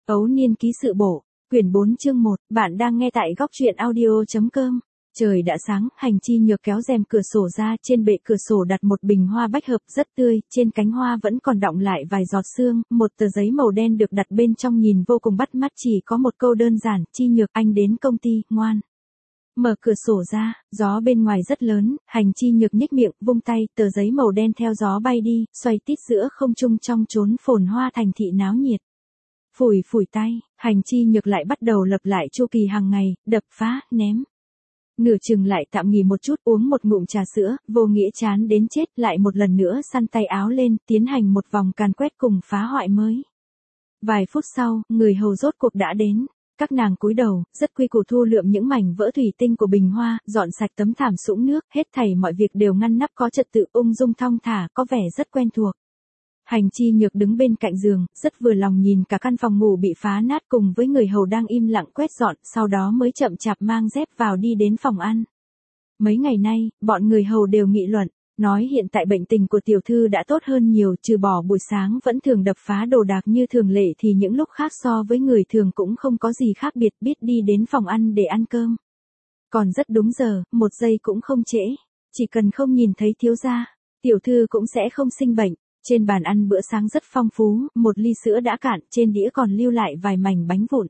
Ấu Niên ký sự bổ, quyển 4 chương 1, bạn đang nghe tại góc truyện audio.com. Trời đã sáng, Hành Chi Nhược kéo rèm cửa sổ ra, trên bệ cửa sổ đặt một bình hoa bách hợp rất tươi, trên cánh hoa vẫn còn đọng lại vài giọt sương, một tờ giấy màu đen được đặt bên trong nhìn vô cùng bắt mắt, chỉ có một câu đơn giản: Chi Nhược, anh đến công ty, ngoan. Mở cửa sổ ra, gió bên ngoài rất lớn, Hành Chi Nhược nhếch miệng, vung tay, tờ giấy màu đen theo gió bay đi, xoay tít giữa không trung trong chốn phồn hoa thành thị náo nhiệt. Phủi phủi tay, Hành Chi Nhược lại bắt đầu lập lại chu kỳ hàng ngày, đập phá, ném. Nửa chừng lại tạm nghỉ một chút, uống một ngụm trà sữa, vô nghĩa chán đến chết, lại một lần nữa săn tay áo lên, tiến hành một vòng càn quét cùng phá hoại mới. Vài phút sau, người hầu rốt cuộc đã đến. Các nàng cúi đầu, rất quy củ thu lượm những mảnh vỡ thủy tinh của bình hoa, dọn sạch tấm thảm sũng nước, hết thảy mọi việc đều ngăn nắp có trật tự, ung dung thong thả, có vẻ rất quen thuộc. Hành Chi Nhược đứng bên cạnh giường, rất vừa lòng nhìn cả căn phòng ngủ bị phá nát cùng với người hầu đang im lặng quét dọn, sau đó mới chậm chạp mang dép vào đi đến phòng ăn. Mấy ngày nay, bọn người hầu đều nghị luận, nói hiện tại bệnh tình của tiểu thư đã tốt hơn nhiều, trừ bỏ buổi sáng vẫn thường đập phá đồ đạc như thường lệ thì những lúc khác so với người thường cũng không có gì khác biệt, biết đi đến phòng ăn để ăn cơm. Còn rất đúng giờ, một giây cũng không trễ, chỉ cần không nhìn thấy thiếu gia, tiểu thư cũng sẽ không sinh bệnh. Trên bàn ăn bữa sáng rất phong phú, một ly sữa đã cạn, trên đĩa còn lưu lại vài mảnh bánh vụn.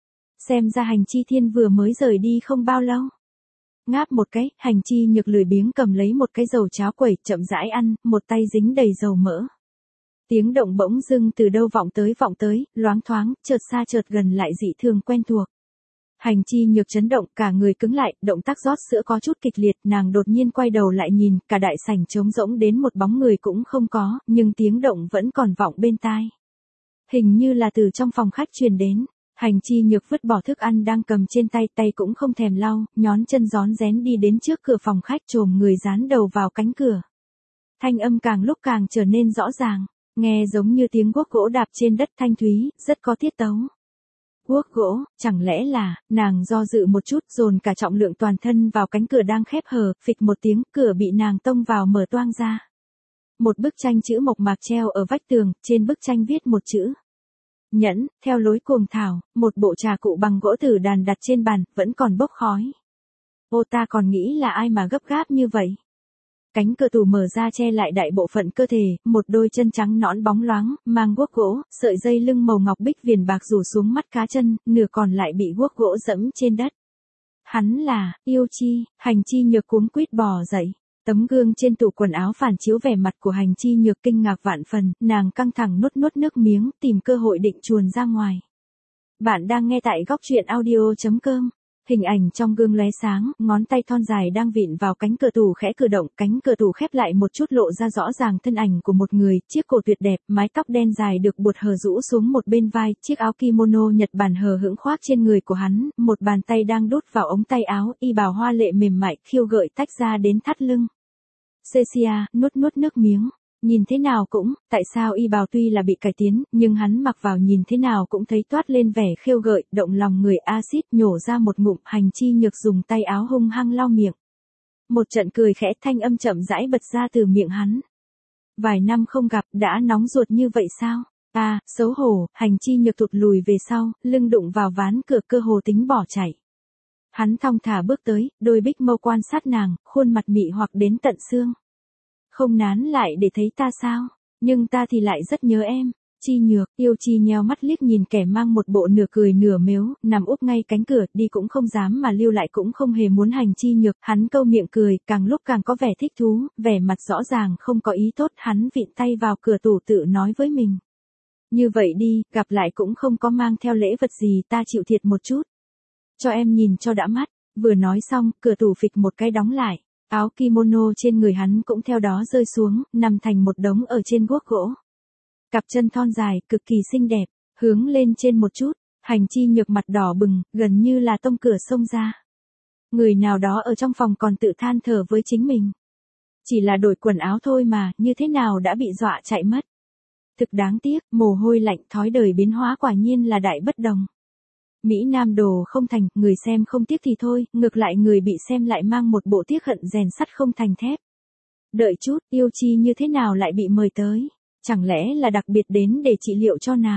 Xem ra Hành Chi Thiên vừa mới rời đi không bao lâu. Ngáp một cái, Hành Chi Nhược lười biếng cầm lấy một cái dầu cháo quẩy, chậm rãi ăn, một tay dính đầy dầu mỡ. Tiếng động bỗng dưng từ đâu vọng tới, loáng thoáng, chợt xa chợt gần lại dị thường quen thuộc. Hành Chi Nhược chấn động, cả người cứng lại, động tác rót sữa có chút kịch liệt, nàng đột nhiên quay đầu lại nhìn, cả đại sảnh trống rỗng đến một bóng người cũng không có, nhưng tiếng động vẫn còn vọng bên tai. Hình như là từ trong phòng khách truyền đến. Hành Chi Nhược vứt bỏ thức ăn đang cầm trên tay, tay cũng không thèm lau, nhón chân rón rén đi đến trước cửa phòng khách, chồm người dán đầu vào cánh cửa. Thanh âm càng lúc càng trở nên rõ ràng, nghe giống như tiếng guốc gỗ đạp trên đất thanh thúy, rất có tiết tấu. Guốc gỗ, chẳng lẽ là, nàng do dự một chút, dồn cả trọng lượng toàn thân vào cánh cửa đang khép hờ, phịch một tiếng, cửa bị nàng tông vào mở toang ra. Một bức tranh chữ mộc mạc treo ở vách tường, trên bức tranh viết một chữ Nhẫn, theo lối cuồng thảo, một bộ trà cụ bằng gỗ tử đàn đặt trên bàn, vẫn còn bốc khói. Ô, ta còn nghĩ là ai mà gấp gáp như vậy. Cánh cửa tủ mở ra che lại đại bộ phận cơ thể, một đôi chân trắng nõn bóng loáng, mang guốc gỗ, sợi dây lưng màu ngọc bích viền bạc rủ xuống mắt cá chân, nửa còn lại bị guốc gỗ dẫm trên đất. Hắn là, Yêu Chi. Hành Chi Nhược cuống quýt bò dậy. Tấm gương trên tủ quần áo phản chiếu vẻ mặt của Hành Chi Nhược kinh ngạc vạn phần, nàng căng thẳng nuốt nước miếng, tìm cơ hội định chuồn ra ngoài. Bạn đang nghe tại góc truyện audio.com. Hình ảnh trong gương lóe sáng, ngón tay thon dài đang vịn vào cánh cửa tủ khẽ cử động, cánh cửa tủ khép lại một chút lộ ra rõ ràng thân ảnh của một người, chiếc cổ tuyệt đẹp, mái tóc đen dài được buộc hờ rũ xuống một bên vai, chiếc áo kimono Nhật Bản hờ hững khoác trên người của hắn, một bàn tay đang đút vào ống tay áo, y bào hoa lệ mềm mại, khiêu gợi tách ra đến thắt lưng. Cecia, nuốt nước miếng. Nhìn thế nào cũng, tại sao y bào tuy là bị cải tiến, nhưng hắn mặc vào nhìn thế nào cũng thấy toát lên vẻ khiêu gợi, động lòng người. Axit nhổ ra một ngụm, Hành Chi Nhược dùng tay áo hung hăng lau miệng. Một trận cười khẽ, thanh âm chậm rãi bật ra từ miệng hắn. Vài năm không gặp, đã nóng ruột như vậy sao? À, xấu hổ. Hành Chi Nhược tụt lùi về sau, lưng đụng vào ván cửa, cơ hồ tính bỏ chạy. Hắn thong thả bước tới, đôi bích mâu quan sát nàng, khuôn mặt mị hoặc đến tận xương. Không nán lại để thấy ta sao? Nhưng ta thì lại rất nhớ em. Chi Nhược. Yêu Chi nheo mắt liếc nhìn kẻ mang một bộ nửa cười nửa mếu, nằm úp ngay cánh cửa, đi cũng không dám mà lưu lại cũng không hề muốn. Hành Chi Nhược, hắn câu miệng cười, càng lúc càng có vẻ thích thú, vẻ mặt rõ ràng không có ý tốt, hắn vịn tay vào cửa tủ tự nói với mình. Như vậy đi, gặp lại cũng không có mang theo lễ vật gì, ta chịu thiệt một chút. Cho em nhìn cho đã mắt. Vừa nói xong, cửa tủ phịch một cái đóng lại. Áo kimono trên người hắn cũng theo đó rơi xuống, nằm thành một đống ở trên guốc gỗ. Cặp chân thon dài, cực kỳ xinh đẹp, hướng lên trên một chút, Hành Chi Nhược mặt đỏ bừng, gần như là tông cửa xông ra. Người nào đó ở trong phòng còn tự than thở với chính mình. Chỉ là đổi quần áo thôi mà, như thế nào đã bị dọa chạy mất. Thực đáng tiếc, mồ hôi lạnh, thói đời biến hóa quả nhiên là đại bất đồng. Mỹ Nam đồ không thành, người xem không tiếc thì thôi, ngược lại người bị xem lại mang một bộ tiếc hận rèn sắt không thành thép. Đợi chút, Yêu Chi như thế nào lại bị mời tới? Chẳng lẽ là đặc biệt đến để trị liệu cho nàng?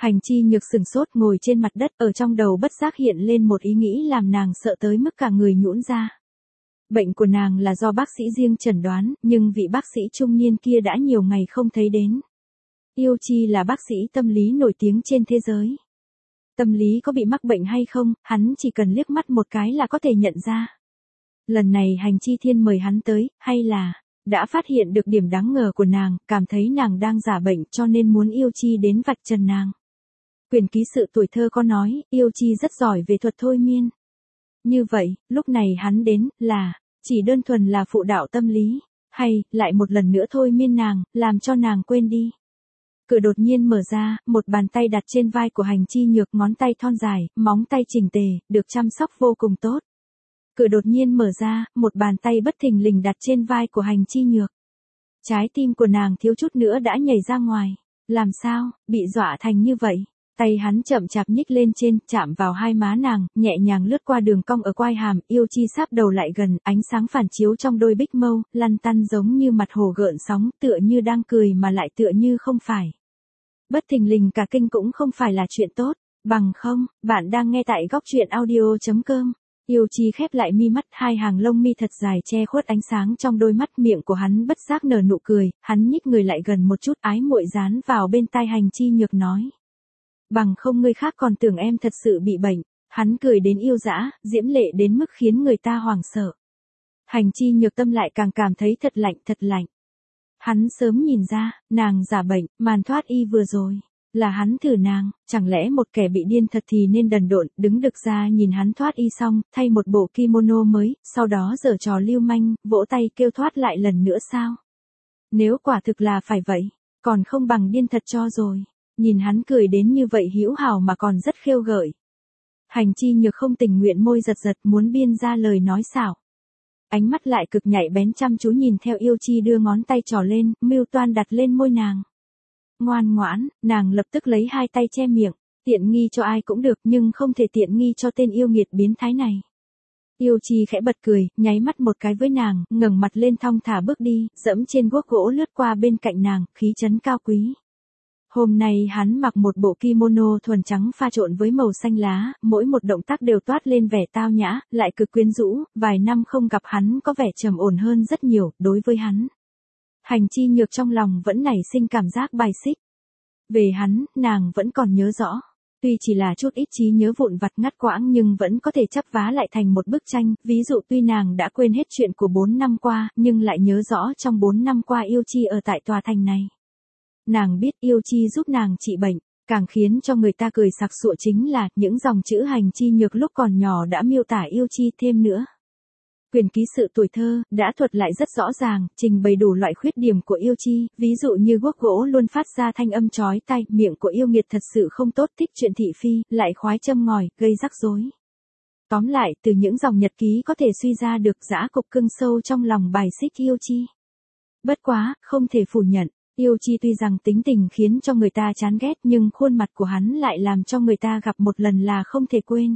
Hành Chi Nhược sừng sốt ngồi trên mặt đất, ở trong đầu bất giác hiện lên một ý nghĩ làm nàng sợ tới mức cả người nhũn ra. Bệnh của nàng là do bác sĩ riêng chẩn đoán, nhưng vị bác sĩ trung niên kia đã nhiều ngày không thấy đến. Yêu Chi là bác sĩ tâm lý nổi tiếng trên thế giới. Tâm lý có bị mắc bệnh hay không, hắn chỉ cần liếc mắt một cái là có thể nhận ra. Lần này Hành Chi Thiên mời hắn tới, hay là đã phát hiện được điểm đáng ngờ của nàng, cảm thấy nàng đang giả bệnh cho nên muốn Yêu Chi đến vạch trần nàng. Quyền ký sự tuổi thơ có nói, Yêu Chi rất giỏi về thuật thôi miên. Như vậy, lúc này hắn đến, là chỉ đơn thuần là phụ đạo tâm lý, hay lại một lần nữa thôi miên nàng, làm cho nàng quên đi. Cửa đột nhiên mở ra, một bàn tay đặt trên vai của Hành Chi Nhược, ngón tay thon dài, móng tay chỉnh tề, được chăm sóc vô cùng tốt. Cửa đột nhiên mở ra, một bàn tay bất thình lình đặt trên vai của Hành Chi Nhược. Trái tim của nàng thiếu chút nữa đã nhảy ra ngoài. Làm sao, bị dọa thành như vậy? Tay hắn chậm chạp nhích lên trên, chạm vào hai má nàng, nhẹ nhàng lướt qua đường cong ở quai hàm, Yêu Chi sáp đầu lại gần, ánh sáng phản chiếu trong đôi bích mâu, lăn tăn giống như mặt hồ gợn sóng, tựa như đang cười mà lại tựa như không phải. Bất thình lình cả kinh cũng không phải là chuyện tốt, bằng không, bạn đang nghe tại góc truyện audio.com. Yêu Chi khép lại mi mắt, hai hàng lông mi thật dài che khuất ánh sáng trong đôi mắt, miệng của hắn bất giác nở nụ cười, hắn nhích người lại gần một chút, ái muội dán vào bên tai Hành Chi Nhược nói. Bằng không người khác còn tưởng em thật sự bị bệnh. Hắn cười đến yêu dã, diễm lệ đến mức khiến người ta hoảng sợ. Hành Chi Nhược tâm lại càng cảm thấy thật lạnh, thật lạnh. Hắn sớm nhìn ra, nàng giả bệnh, màn thoát y vừa rồi là hắn thử nàng, chẳng lẽ một kẻ bị điên thật thì nên đần độn, đứng đực ra nhìn hắn thoát y xong, thay một bộ kimono mới, sau đó giở trò lưu manh, vỗ tay kêu thoát lại lần nữa sao? Nếu quả thực là phải vậy, còn không bằng điên thật cho rồi. Nhìn hắn cười đến như vậy hữu hảo mà còn rất khêu gợi. Hành Chi Nhược không tình nguyện môi giật giật muốn biên ra lời nói xảo. Ánh mắt lại cực nhạy bén chăm chú nhìn theo Yêu Chi đưa ngón tay trỏ lên, mưu toan đặt lên môi nàng. Ngoan ngoãn, nàng lập tức lấy hai tay che miệng, tiện nghi cho ai cũng được nhưng không thể tiện nghi cho tên yêu nghiệt biến thái này. Yêu Chi khẽ bật cười, nháy mắt một cái với nàng, ngẩng mặt lên thong thả bước đi, dẫm trên guốc gỗ lướt qua bên cạnh nàng, khí chất cao quý. Hôm nay hắn mặc một bộ kimono thuần trắng pha trộn với màu xanh lá, mỗi một động tác đều toát lên vẻ tao nhã, lại cực quyến rũ, vài năm không gặp hắn có vẻ trầm ổn hơn rất nhiều, đối với hắn. Hành Chi Nhược trong lòng vẫn nảy sinh cảm giác bài xích. Về hắn, nàng vẫn còn nhớ rõ. Tuy chỉ là chút ít trí nhớ vụn vặt ngắt quãng nhưng vẫn có thể chắp vá lại thành một bức tranh, ví dụ tuy nàng đã quên hết chuyện của 4 năm qua, nhưng lại nhớ rõ trong 4 năm qua Yêu Chi ở tại tòa thành này. Nàng biết Yêu Chi giúp nàng trị bệnh, càng khiến cho người ta cười sặc sụa chính là những dòng chữ Hành Chi Nhược lúc còn nhỏ đã miêu tả Yêu Chi thêm nữa. Quyền ký sự tuổi thơ đã thuật lại rất rõ ràng, trình bày đủ loại khuyết điểm của Yêu Chi, ví dụ như guốc gỗ luôn phát ra thanh âm chói tai, miệng của yêu nghiệt thật sự không tốt, thích chuyện thị phi, lại khoái châm ngòi, gây rắc rối. Tóm lại, từ những dòng nhật ký có thể suy ra được dã cục cưng sâu trong lòng bài xích Yêu Chi. Bất quá, không thể phủ nhận. Yêu Chi tuy rằng tính tình khiến cho người ta chán ghét nhưng khuôn mặt của hắn lại làm cho người ta gặp một lần là không thể quên.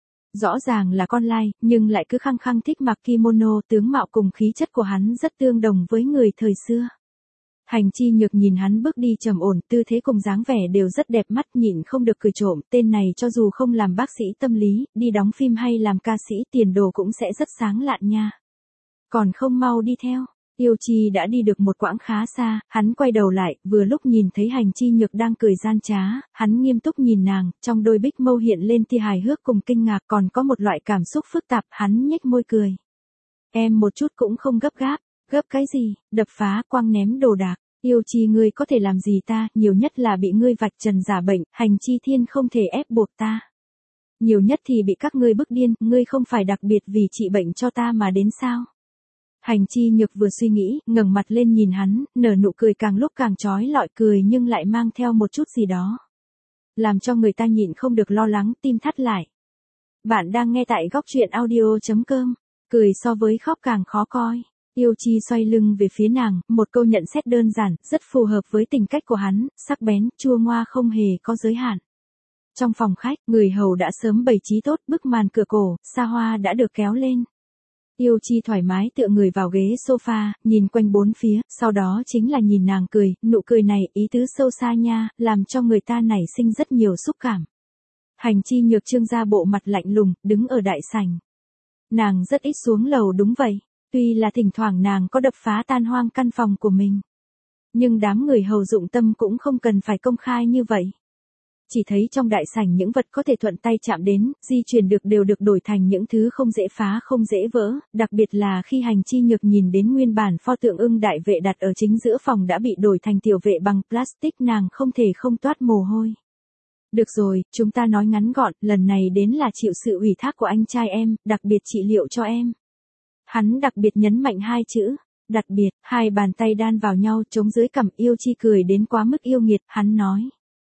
Rõ ràng là con lai, nhưng lại cứ khăng khăng thích mặc kimono, tướng mạo cùng khí chất của hắn rất tương đồng với người thời xưa. Hành Chi Nhược nhìn hắn bước đi trầm ổn, tư thế cùng dáng vẻ đều rất đẹp mắt, nhịn không được cười trộm, tên này cho dù không làm bác sĩ tâm lý, đi đóng phim hay làm ca sĩ tiền đồ cũng sẽ rất sáng lạn nha. Còn không mau đi theo. Yêu Chi đã đi được một quãng khá xa, hắn quay đầu lại, vừa lúc nhìn thấy Hành Chi Nhược đang cười gian trá, hắn nghiêm túc nhìn nàng, trong đôi bích mâu hiện lên tia hài hước cùng kinh ngạc, còn có một loại cảm xúc phức tạp, hắn nhếch môi cười. Em một chút cũng không gấp gáp cái gì, đập phá, quăng ném đồ đạc, Yêu Chi ngươi có thể làm gì ta, nhiều nhất là bị ngươi vạch trần giả bệnh, Hành Chi Thiên không thể ép buộc ta. Nhiều nhất thì bị các ngươi bức điên, ngươi không phải đặc biệt vì trị bệnh cho ta mà đến sao? Hành Chi Nhược vừa suy nghĩ, ngẩng mặt lên nhìn hắn, nở nụ cười càng lúc càng trói lọi, cười nhưng lại mang theo một chút gì đó. Làm cho người ta nhịn không được lo lắng, tim thắt lại. Bạn đang nghe tại góc truyện audio.com. Cười so với khóc càng khó coi. Yêu Chi xoay lưng về phía nàng, một câu nhận xét đơn giản, rất phù hợp với tính cách của hắn, sắc bén, chua ngoa không hề có giới hạn. Trong phòng khách, người hầu đã sớm bày trí tốt, bức màn cửa cổ, xa hoa đã được kéo lên. Yêu Chi thoải mái tựa người vào ghế sofa, nhìn quanh bốn phía, sau đó chính là nhìn nàng cười, nụ cười này ý tứ sâu xa nha, làm cho người ta nảy sinh rất nhiều xúc cảm. Hành Chi Nhược trương ra bộ mặt lạnh lùng, đứng ở đại sảnh. Nàng rất ít xuống lầu đúng vậy, tuy là thỉnh thoảng nàng có đập phá tan hoang căn phòng của mình. Nhưng đám người hầu dụng tâm cũng không cần phải công khai như vậy. Chỉ thấy trong đại sảnh những vật có thể thuận tay chạm đến, di chuyển được đều được đổi thành những thứ không dễ phá không dễ vỡ, đặc biệt là khi Hành Chi Nhược nhìn đến nguyên bản pho tượng ưng đại vệ đặt ở chính giữa phòng đã bị đổi thành tiểu vệ bằng plastic, nàng không thể không toát mồ hôi. Được rồi, chúng ta nói ngắn gọn, lần này đến là chịu sự ủy thác của anh trai em, đặc biệt trị liệu cho em. Hắn đặc biệt nhấn mạnh hai chữ, đặc biệt, hai bàn tay đan vào nhau chống dưới cằm. Yêu Chi cười đến quá mức yêu nghiệt, hắn nói.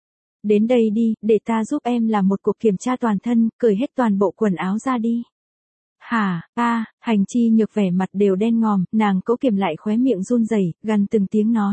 Đến đây đi, để ta giúp em làm một cuộc kiểm tra toàn thân, cởi hết toàn bộ quần áo ra đi. Hả, Hành Chi Nhược vẻ mặt đều đen ngòm, nàng cố kiềm lại khóe miệng run rẩy, gần từng tiếng nói.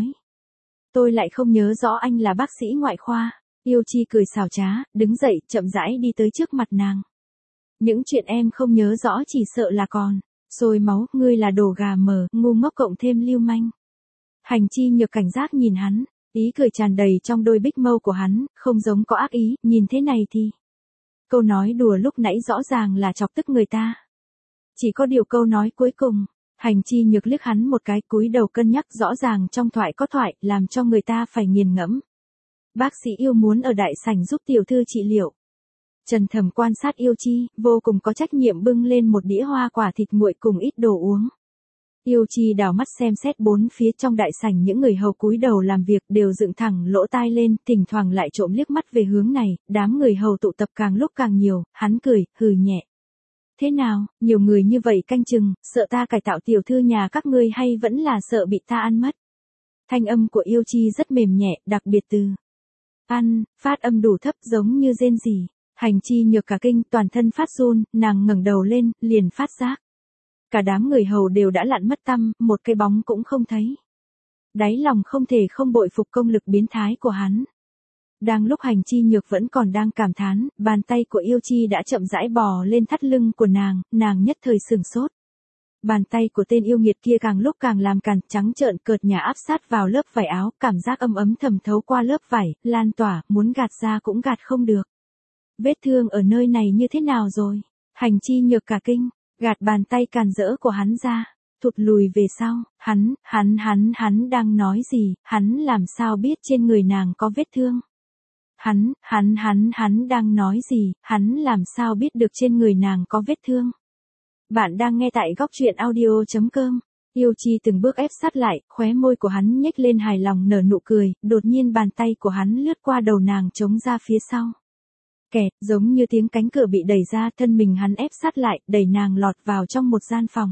Tôi lại không nhớ rõ anh là bác sĩ ngoại khoa. Yêu Chi cười xảo trá, đứng dậy, chậm rãi đi tới trước mặt nàng. Những chuyện em không nhớ rõ chỉ sợ là còn sôi máu, ngươi là đồ gà mờ, ngu ngốc cộng thêm lưu manh. Hành Chi Nhược cảnh giác nhìn hắn, ý cười tràn đầy trong đôi bích mâu của hắn, không giống có ác ý, nhìn thế này thì. Câu nói đùa lúc nãy rõ ràng là chọc tức người ta. Chỉ có điều câu nói cuối cùng, Hành Chi Nhược liếc hắn một cái, cúi đầu cân nhắc, rõ ràng trong thoại có thoại, làm cho người ta phải nghiền ngẫm. Bác sĩ Yêu muốn ở đại sảnh giúp tiểu thư trị liệu. Trần Thầm quan sát Yêu Chi, vô cùng có trách nhiệm bưng lên một đĩa hoa quả thịt nguội cùng ít đồ uống. Yêu Chi đảo mắt xem xét bốn phía trong đại sảnh, những người hầu cúi đầu làm việc đều dựng thẳng lỗ tai lên, thỉnh thoảng lại trộm liếc mắt về hướng này, đám người hầu tụ tập càng lúc càng nhiều, hắn cười, hừ nhẹ. Thế nào, nhiều người như vậy canh chừng, sợ ta cải tạo tiểu thư nhà các ngươi hay vẫn là sợ bị ta ăn mất? Thanh âm của Yêu Chi rất mềm nhẹ, đặc biệt từ ăn, phát âm đủ thấp giống như rên rỉ. Hành Chi Nhược cả kinh, toàn thân phát run, nàng ngẩng đầu lên, liền phát giác. Cả đám người hầu đều đã lặn mất tăm, một cái bóng cũng không thấy. Đáy lòng không thể không bội phục công lực biến thái của hắn. Đang lúc Hành Chi Nhược vẫn còn đang cảm thán, bàn tay của Yêu Chi đã chậm rãi bò lên thắt lưng của nàng nhất thời sửng sốt. Bàn tay của tên yêu nghiệt kia càng lúc càng làm càn, trắng trợn cợt nhả áp sát vào lớp vải áo, cảm giác ấm ấm thẩm thấu qua lớp vải, lan tỏa, muốn gạt ra cũng gạt không được. Vết thương ở nơi này như thế nào rồi? Hành Chi Nhược cả kinh, gạt bàn tay càn rỡ của hắn ra, thụt lùi về sau, hắn đang nói gì, hắn làm sao biết trên người nàng có vết thương? Hắn đang nói gì, hắn làm sao biết được trên người nàng có vết thương? Bạn đang nghe tại góc truyện audio.com. Yêu Chi từng bước ép sát lại, khóe môi của hắn nhếch lên hài lòng nở nụ cười, đột nhiên bàn tay của hắn lướt qua đầu nàng chống ra phía sau. Kẹt, giống như tiếng cánh cửa bị đẩy ra, thân mình hắn ép sát lại, đẩy nàng lọt vào trong một gian phòng.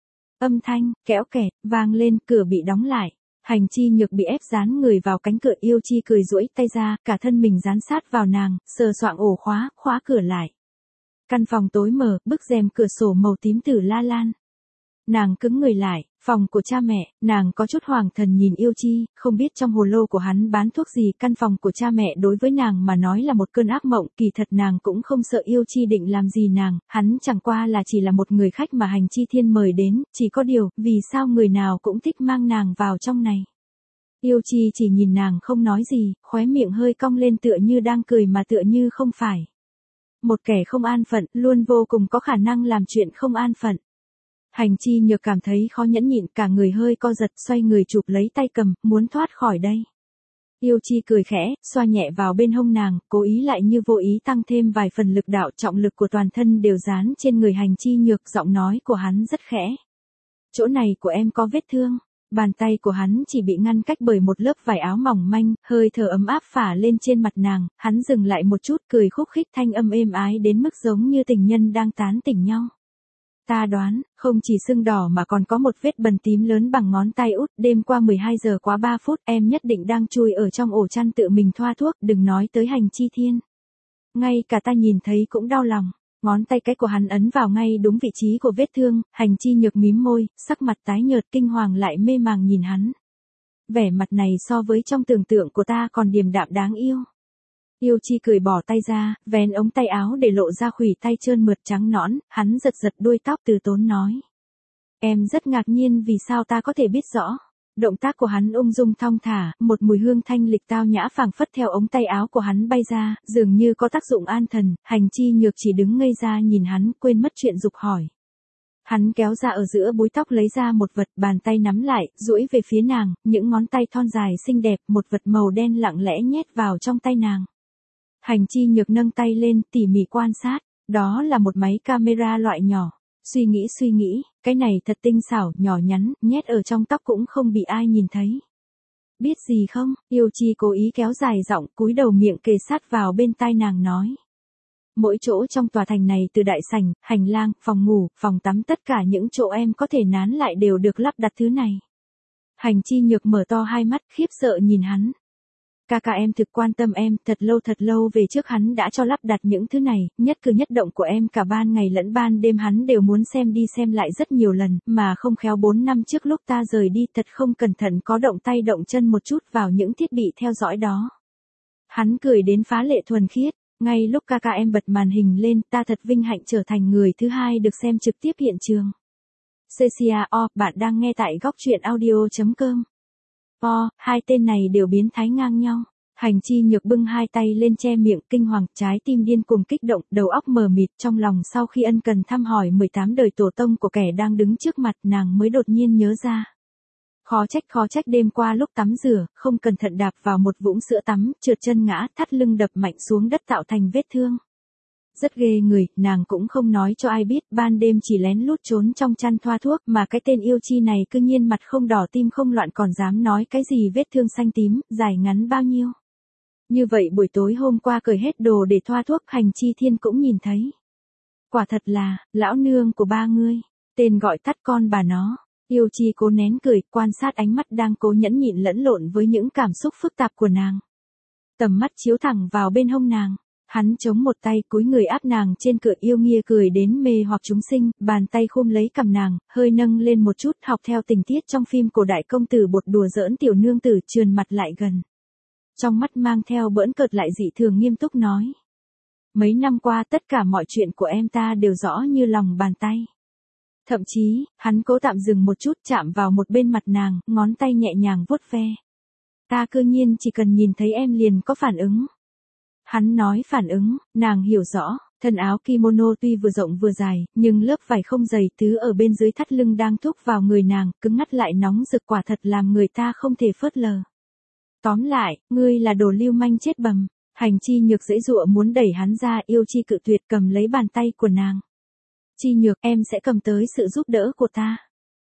Âm thanh, kéo kẹt, vang lên, cửa bị đóng lại. Hành Chi Nhược bị ép dán người vào cánh cửa. Yêu Chi cười duỗi tay ra, cả thân mình dán sát vào nàng, sờ soạng ổ khóa, khóa cửa lại. Căn phòng tối mờ, bức rèm cửa sổ màu tím tử la lan. Nàng cứng người lại, phòng của cha mẹ, nàng có chút hoàng thần nhìn Yêu Chi, không biết trong hồ lô của hắn bán thuốc gì. Căn phòng của cha mẹ đối với nàng mà nói là một cơn ác mộng, kỳ thật nàng cũng không sợ Yêu Chi định làm gì nàng, hắn chẳng qua là chỉ là một người khách mà Hành Chi Thiên mời đến, chỉ có điều, vì sao người nào cũng thích mang nàng vào trong này. Yêu Chi chỉ nhìn nàng không nói gì, khóe miệng hơi cong lên tựa như đang cười mà tựa như không phải. Một kẻ không an phận, luôn vô cùng có khả năng làm chuyện không an phận. Hành Chi Nhược cảm thấy khó nhẫn nhịn, cả người hơi co giật, xoay người chụp lấy tay cầm, muốn thoát khỏi đây. Yêu Chi cười khẽ, xoa nhẹ vào bên hông nàng, cố ý lại như vô ý tăng thêm vài phần lực đạo, trọng lực của toàn thân đều dán trên người Hành Chi Nhược, giọng nói của hắn rất khẽ. Chỗ này của em có vết thương. Bàn tay của hắn chỉ bị ngăn cách bởi một lớp vải áo mỏng manh, hơi thở ấm áp phả lên trên mặt nàng, hắn dừng lại một chút, cười khúc khích, thanh âm êm ái đến mức giống như tình nhân đang tán tỉnh nhau. Ta đoán, không chỉ sưng đỏ mà còn có một vết bầm tím lớn bằng ngón tay út, đêm qua 12 giờ quá 3 phút, em nhất định đang chui ở trong ổ chăn tự mình thoa thuốc, đừng nói tới Hành Chi Thiên. Ngay cả ta nhìn thấy cũng đau lòng. Ngón tay cái của hắn ấn vào ngay đúng vị trí của vết thương, Hành Chi Nhược mím môi, sắc mặt tái nhợt, kinh hoàng lại mê màng nhìn hắn. Vẻ mặt này so với trong tưởng tượng của ta còn điềm đạm đáng yêu. Yêu Chi cười bỏ tay ra, vén ống tay áo để lộ ra khuỷu tay trơn mượt trắng nõn, hắn giật giật đuôi tóc từ tốn nói. Em rất ngạc nhiên vì sao ta có thể biết rõ. Động tác của hắn ung dung thong thả, một mùi hương thanh lịch tao nhã phảng phất theo ống tay áo của hắn bay ra, dường như có tác dụng an thần. Hành Chi Nhược chỉ đứng ngây ra nhìn hắn, quên mất chuyện dục hỏi. Hắn kéo ra ở giữa búi tóc lấy ra một vật, bàn tay nắm lại, duỗi về phía nàng, những ngón tay thon dài xinh đẹp, một vật màu đen lặng lẽ nhét vào trong tay nàng. Hành Chi Nhược nâng tay lên, tỉ mỉ quan sát, đó là một máy camera loại nhỏ. Suy nghĩ, cái này thật tinh xảo, nhỏ nhắn, nhét ở trong tóc cũng không bị ai nhìn thấy. Biết gì không, Yêu Chi cố ý kéo dài giọng, cúi đầu miệng kề sát vào bên tai nàng nói. Mỗi chỗ trong tòa thành này từ đại sảnh, hành lang, phòng ngủ, phòng tắm tất cả những chỗ em có thể nán lại đều được lắp đặt thứ này. Hành Chi Nhược mở to hai mắt khiếp sợ nhìn hắn. Ca em thực quan tâm em, thật lâu về trước hắn đã cho lắp đặt những thứ này, nhất cử nhất động của em cả ban ngày lẫn ban đêm hắn đều muốn xem đi xem lại rất nhiều lần, mà không khéo 4 năm trước lúc ta rời đi thật không cẩn thận có động tay động chân một chút vào những thiết bị theo dõi đó. Hắn cười đến phá lệ thuần khiết, ngay lúc ca em bật màn hình lên ta thật vinh hạnh trở thành người thứ hai được xem trực tiếp hiện trường. Cecia bạn đang nghe tại góc truyện audio.com. Hai tên này đều biến thái ngang nhau. Hành Chi Nhược bưng hai tay lên che miệng kinh hoàng, trái tim điên cuồng kích động, đầu óc mờ mịt trong lòng sau khi ân cần thăm hỏi 18 đời tổ tông của kẻ đang đứng trước mặt nàng mới đột nhiên nhớ ra. Khó trách đêm qua lúc tắm rửa, không cẩn thận đạp vào một vũng sữa tắm, trượt chân ngã, thắt lưng đập mạnh xuống đất tạo thành vết thương. Rất ghê người, nàng cũng không nói cho ai biết, ban đêm chỉ lén lút trốn trong chăn thoa thuốc mà cái tên Yêu Chi này cứ nhiên mặt không đỏ tim không loạn còn dám nói cái gì vết thương xanh tím, dài ngắn bao nhiêu. Như vậy buổi tối hôm qua cởi hết đồ để thoa thuốc Hành Chi Thiên cũng nhìn thấy. Quả thật là, lão nương của ba ngươi, tên gọi tắt con bà nó. Yêu Chi cố nén cười, quan sát ánh mắt đang cố nhẫn nhịn lẫn lộn với những cảm xúc phức tạp của nàng. Tầm mắt chiếu thẳng vào bên hông nàng. Hắn chống một tay cúi người áp nàng trên cửa yêu nghiêng cười đến mê hoặc chúng sinh, bàn tay khum lấy cằm nàng, hơi nâng lên một chút học theo tình tiết trong phim cổ đại công tử bột đùa giỡn tiểu nương tử trườn mặt lại gần. Trong mắt mang theo bỡn cợt lại dị thường nghiêm túc nói. Mấy năm qua tất cả mọi chuyện của em ta đều rõ như lòng bàn tay. Thậm chí, hắn cố tạm dừng một chút chạm vào một bên mặt nàng, ngón tay nhẹ nhàng vuốt ve. Ta cư nhiên chỉ cần nhìn thấy em liền có phản ứng. Hắn nói phản ứng, nàng hiểu rõ, thân áo kimono tuy vừa rộng vừa dài, nhưng lớp vải không dày thứ ở bên dưới thắt lưng đang thúc vào người nàng, cứng ngắt lại nóng rực quả thật làm người ta không thể phớt lờ. Tóm lại, ngươi là đồ lưu manh chết bầm. Hành Chi Nhược giãy giụa muốn đẩy hắn ra, Yêu Chi cự tuyệt cầm lấy bàn tay của nàng. Chi Nhược, em sẽ cầm tới sự giúp đỡ của ta.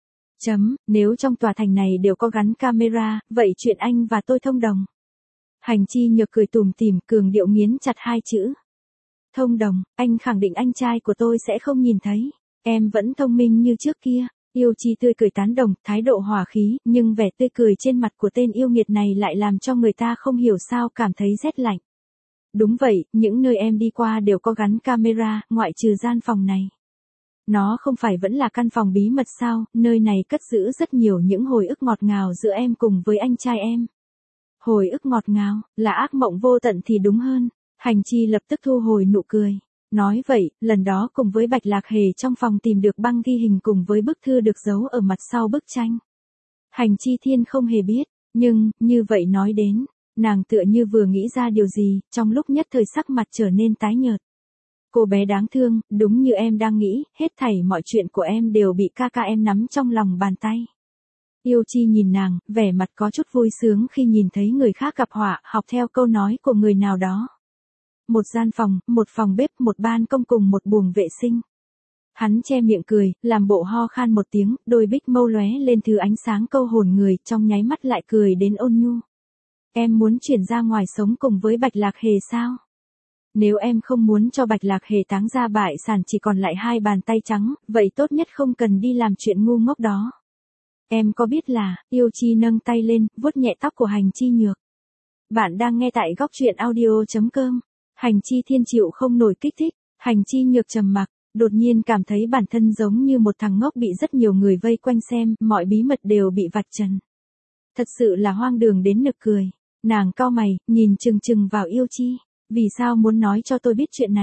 Nếu trong tòa thành này đều có gắn camera, vậy chuyện anh và tôi thông đồng. Hành Chi Nhược cười tủm tỉm, cường điệu nghiến chặt hai chữ. Thông đồng, anh khẳng định anh trai của tôi sẽ không nhìn thấy. Em vẫn thông minh như trước kia. Yêu Chi tươi cười tán đồng, thái độ hòa khí, nhưng vẻ tươi cười trên mặt của tên yêu nghiệt này lại làm cho người ta không hiểu sao cảm thấy rét lạnh. Đúng vậy, những nơi em đi qua đều có gắn camera, ngoại trừ gian phòng này. Nó không phải vẫn là căn phòng bí mật sao, nơi này cất giữ rất nhiều những hồi ức ngọt ngào giữa em cùng với anh trai em. Hồi ức ngọt ngào, là ác mộng vô tận thì đúng hơn. Hành Chi lập tức thu hồi nụ cười. Nói vậy, lần đó cùng với Bạch Lạc Hề trong phòng tìm được băng ghi hình cùng với bức thư được giấu ở mặt sau bức tranh. Hành Chi Thiên không hề biết, nhưng, như vậy nói đến, nàng tựa như vừa nghĩ ra điều gì, trong lúc nhất thời sắc mặt trở nên tái nhợt. Cô bé đáng thương, đúng như em đang nghĩ, hết thảy mọi chuyện của em đều bị ca em nắm trong lòng bàn tay. Yêu Chi nhìn nàng, vẻ mặt có chút vui sướng khi nhìn thấy người khác gặp họa, học theo câu nói của người nào đó. Một gian phòng, một phòng bếp, một ban công cùng một buồng vệ sinh. Hắn che miệng cười, làm bộ ho khan một tiếng, đôi bích mâu lóe lên thứ ánh sáng câu hồn người, trong nháy mắt lại cười đến ôn nhu. Em muốn chuyển ra ngoài sống cùng với Bạch Lạc Hề sao? Nếu em không muốn cho Bạch Lạc Hề táng ra bại sản chỉ còn lại hai bàn tay trắng, vậy tốt nhất không cần đi làm chuyện ngu ngốc đó. Em có biết là, Yêu Chi nâng tay lên, vuốt nhẹ tóc của Hành Chi Nhược. Bạn đang nghe tại góc truyện audio.com. Hành Chi Thiên chịu không nổi kích thích, Hành Chi Nhược trầm mặc, đột nhiên cảm thấy bản thân giống như một thằng ngốc bị rất nhiều người vây quanh xem, mọi bí mật đều bị vạch trần. Thật sự là hoang đường đến nực cười. Nàng cau mày, nhìn chừng chừng vào Yêu Chi. Vì sao muốn nói cho tôi biết chuyện này?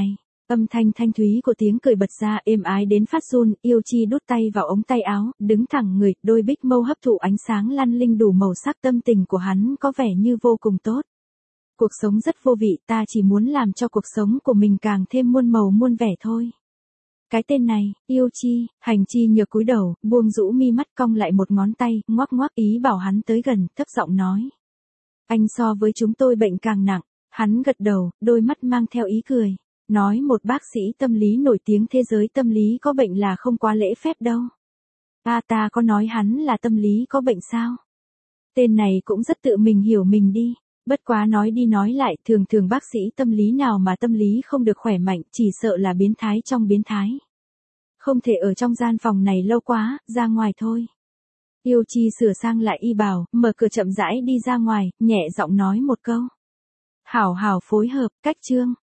Âm thanh thanh thúy của tiếng cười bật ra êm ái đến phát run, Yêu Chi đút tay vào ống tay áo, đứng thẳng người, đôi bích mâu hấp thụ ánh sáng lăn linh đủ màu sắc, tâm tình của hắn có vẻ như vô cùng tốt. Cuộc sống rất vô vị, ta chỉ muốn làm cho cuộc sống của mình càng thêm muôn màu muôn vẻ thôi. Cái tên này, Yêu Chi, Hành Chi Nhược cúi đầu, buông rũ mi mắt, cong lại một ngón tay, ngoắc ngoắc ý bảo hắn tới gần, thấp giọng nói. Anh so với chúng tôi bệnh càng nặng. Hắn gật đầu, đôi mắt mang theo ý cười. Nói một bác sĩ tâm lý nổi tiếng thế giới tâm lý có bệnh là không quá lễ phép đâu. Ta có nói hắn là tâm lý có bệnh sao? Tên này cũng rất tự mình hiểu mình đi. Bất quá nói đi nói lại, thường thường bác sĩ tâm lý nào mà tâm lý không được khỏe mạnh, chỉ sợ là biến thái trong biến thái. Không thể ở trong gian phòng này lâu quá, ra ngoài thôi. Yêu Chi sửa sang lại y bào, mở cửa chậm rãi đi ra ngoài, nhẹ giọng nói một câu. Hảo hảo phối hợp, cách chương.